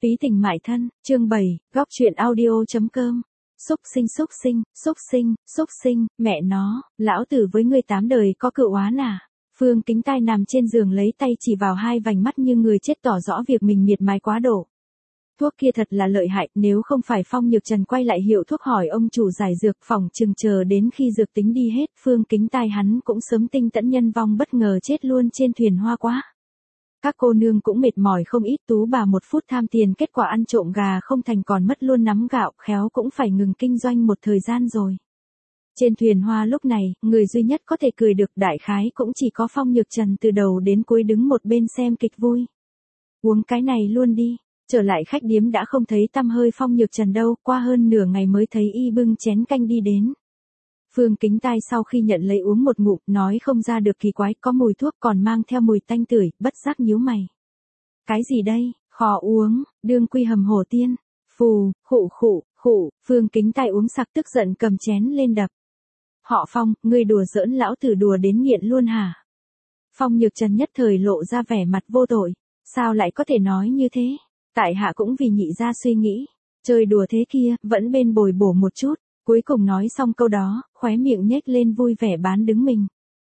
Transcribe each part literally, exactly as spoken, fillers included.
Túy tình mại thân, chương bảy, góc truyện audio.com. Xúc sinh xúc sinh, xúc sinh, xúc sinh, mẹ nó, lão tử với ngươi tám đời có cựu oán à? Phương Kính Tai nằm trên giường lấy tay chỉ vào hai vành mắt như người chết tỏ rõ việc mình miệt mài quá độ. Thuốc kia thật là lợi hại, nếu không phải Phong Nhược Trần quay lại hiệu thuốc hỏi ông chủ giải dược phòng chừng chờ đến khi dược tính đi hết, Phương Kính Tai hắn cũng sớm tinh tẫn nhân vong bất ngờ chết luôn trên thuyền hoa quá. Các cô nương cũng mệt mỏi không ít, tú bà một phút tham tiền kết quả ăn trộm gà không thành còn mất luôn nắm gạo, khéo cũng phải ngừng kinh doanh một thời gian rồi. Trên thuyền hoa lúc này, người duy nhất có thể cười được đại khái cũng chỉ có Phong Nhược Trần từ đầu đến cuối đứng một bên xem kịch vui. Uống cái này luôn đi. Trở lại khách điếm đã không thấy tăm hơi Phong Nhược Trần đâu, qua hơn nửa ngày mới thấy y bưng chén canh đi đến. Phương Kính Tai sau khi nhận lấy uống một ngụm, nói không ra được kỳ quái, có mùi thuốc còn mang theo mùi tanh tưởi, bất giác nhíu mày. Cái gì đây, khó uống, đương quy hầm hổ tiên, phù, khụ khụ, khụ, Phương Kính Tai uống sặc tức giận cầm chén lên đập. Họ Phong, ngươi đùa giỡn lão tử đùa đến nghiện luôn hả? Phong Nhược Trần nhất thời lộ ra vẻ mặt vô tội, sao lại có thể nói như thế? Tại hạ cũng vì nhị gia suy nghĩ, chơi đùa thế kia, vẫn bên bồi bổ một chút, cuối cùng nói xong câu đó, khóe miệng nhếch lên vui vẻ bán đứng mình.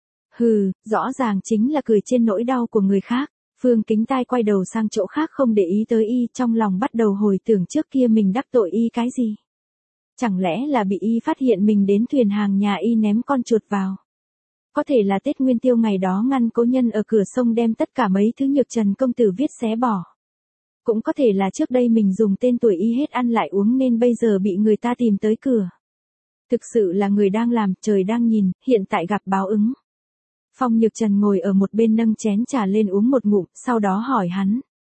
Hừ, rõ ràng chính là cười trên nỗi đau của người khác, Phương Kính Tai quay đầu sang chỗ khác không để ý tới y, trong lòng bắt đầu hồi tưởng trước kia mình đắc tội y cái gì. Chẳng lẽ là bị y phát hiện mình đến thuyền hàng nhà y ném con chuột vào. Có thể là Tết Nguyên Tiêu ngày đó ngăn cố nhân ở cửa sông đem tất cả mấy thứ Nhược Trần công tử viết xé bỏ. Cũng có thể là trước đây mình dùng tên tuổi y hết ăn lại uống nên bây giờ bị người ta tìm tới cửa. Thực sự là người đang làm, trời đang nhìn, hiện tại gặp báo ứng. Phong Nhược Trần ngồi ở một bên nâng chén trà lên uống một ngụm, sau đó hỏi hắn.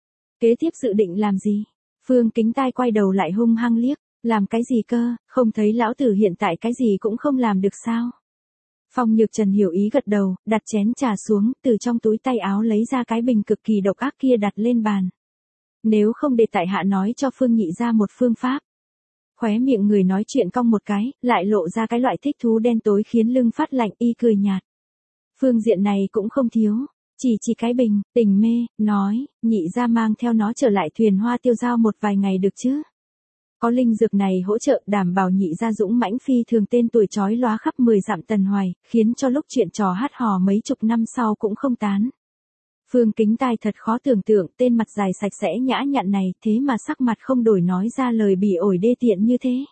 Kế tiếp dự định làm gì? Phương Kính Tai quay đầu lại hung hăng liếc, làm cái gì cơ, không thấy lão tử hiện tại cái gì cũng không làm được sao? Phong Nhược Trần hiểu ý gật đầu, đặt chén trà xuống, từ trong túi tay áo lấy ra cái bình cực kỳ độc ác kia đặt lên bàn. Nếu không để tại hạ nói cho Phương nhị ra một phương pháp. Khóe miệng người nói chuyện cong một cái, lại lộ ra cái loại thích thú đen tối khiến lưng phát lạnh, y cười nhạt. Phương diện này cũng không thiếu, chỉ chỉ cái bình, tình mê, nói, nhị ra mang theo nó trở lại thuyền hoa tiêu giao một vài ngày được chứ. Có linh dược này hỗ trợ đảm bảo nhị ra dũng mãnh phi thường tên tuổi chói lóa khắp mười dặm tần hoài, khiến cho lúc chuyện trò hát hò mấy chục năm sau cũng không tán. Phương Kính Tai thật khó tưởng tượng tên mặt dài sạch sẽ nhã nhặn này thế mà sắc mặt không đổi nói ra lời bỉ ổi đê tiện như thế.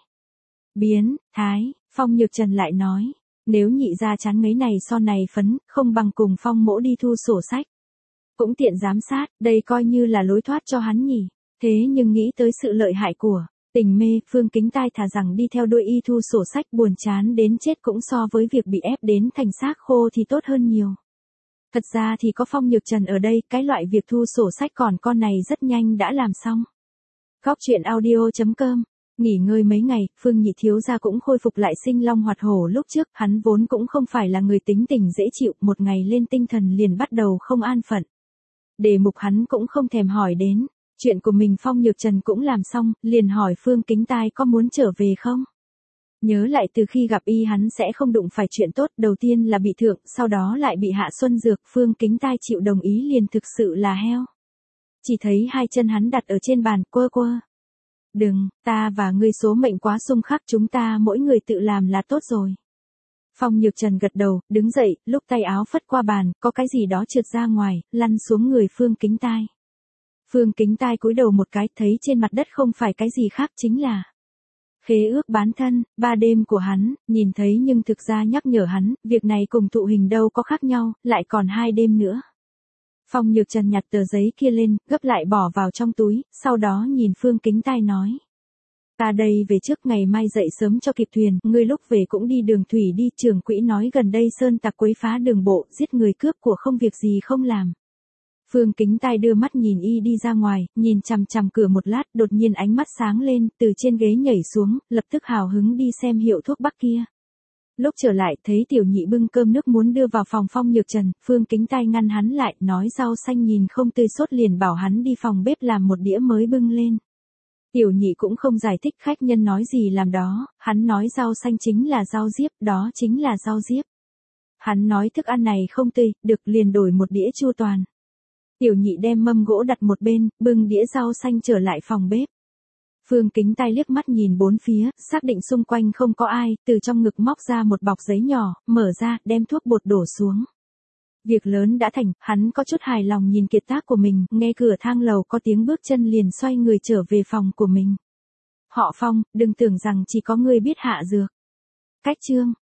Biến, thái, Phong Nhược Trần lại nói, nếu nhị ra chán mấy này so này phấn, không bằng cùng Phong mỗ đi thu sổ sách. Cũng tiện giám sát, đây coi như là lối thoát cho hắn nhỉ, thế nhưng nghĩ tới sự lợi hại của tình mê, Phương Kính Tai thà rằng đi theo đuôi y thu sổ sách buồn chán đến chết cũng so với việc bị ép đến thành xác khô thì tốt hơn nhiều. Thật ra thì có Phong Nhược Trần ở đây, cái loại việc thu sổ sách còn con này rất nhanh đã làm xong. Góc truyện audio.com. Nghỉ ngơi mấy ngày, Phương nhị thiếu gia cũng khôi phục lại sinh long hoạt hổ lúc trước, hắn vốn cũng không phải là người tính tình dễ chịu, một ngày lên tinh thần liền bắt đầu không an phận. Đề mục hắn cũng không thèm hỏi đến, chuyện của mình Phong Nhược Trần cũng làm xong, liền hỏi Phương Kính Tai có muốn trở về không? Nhớ lại từ khi gặp y hắn sẽ không đụng phải chuyện tốt, đầu tiên là bị thượng, sau đó lại bị hạ xuân dược, Phương Kính Tai chịu đồng ý liền thực sự là heo. Chỉ thấy hai chân hắn đặt ở trên bàn, quơ quơ. Đừng, ta và ngươi số mệnh quá xung khắc, chúng ta mỗi người tự làm là tốt rồi. Phong Nhược Trần gật đầu, đứng dậy, lúc tay áo phất qua bàn, có cái gì đó trượt ra ngoài, lăn xuống người Phương Kính Tai. Phương Kính Tai cúi đầu một cái, thấy trên mặt đất không phải cái gì khác chính là khế ước bán thân, ba đêm của hắn, nhìn thấy nhưng thực ra nhắc nhở hắn, việc này cùng thụ hình đâu có khác nhau, lại còn hai đêm nữa. Phong Nhược Trần nhặt tờ giấy kia lên, gấp lại bỏ vào trong túi, sau đó nhìn Phương Kính Tai nói. Ta đây về trước, ngày mai dậy sớm cho kịp thuyền, ngươi lúc về cũng đi đường thủy đi, trưởng quỹ nói gần đây sơn tặc quấy phá đường bộ, giết người cướp của không việc gì không làm. Phương Kính Tai đưa mắt nhìn y đi ra ngoài, nhìn chằm chằm cửa một lát, đột nhiên ánh mắt sáng lên, từ trên ghế nhảy xuống, lập tức hào hứng đi xem hiệu thuốc bắc kia. Lúc trở lại, thấy tiểu nhị bưng cơm nước muốn đưa vào phòng Phong Nhược Trần, Phương Kính Tai ngăn hắn lại, nói rau xanh nhìn không tươi sốt liền bảo hắn đi phòng bếp làm một đĩa mới bưng lên. Tiểu nhị cũng không giải thích khách nhân nói gì làm đó, hắn nói rau xanh chính là rau diếp, đó chính là rau diếp. Hắn nói thức ăn này không tươi, được liền đổi một đĩa chua toàn. Tiểu nhị đem mâm gỗ đặt một bên, bưng đĩa rau xanh trở lại phòng bếp. Phương Kính Tai liếc mắt nhìn bốn phía, xác định xung quanh không có ai, từ trong ngực móc ra một bọc giấy nhỏ, mở ra, đem thuốc bột đổ xuống. Việc lớn đã thành, hắn có chút hài lòng nhìn kiệt tác của mình, nghe cửa thang lầu có tiếng bước chân liền xoay người trở về phòng của mình. Họ Phong, đừng tưởng rằng chỉ có ngươi biết hạ dược. Cách chương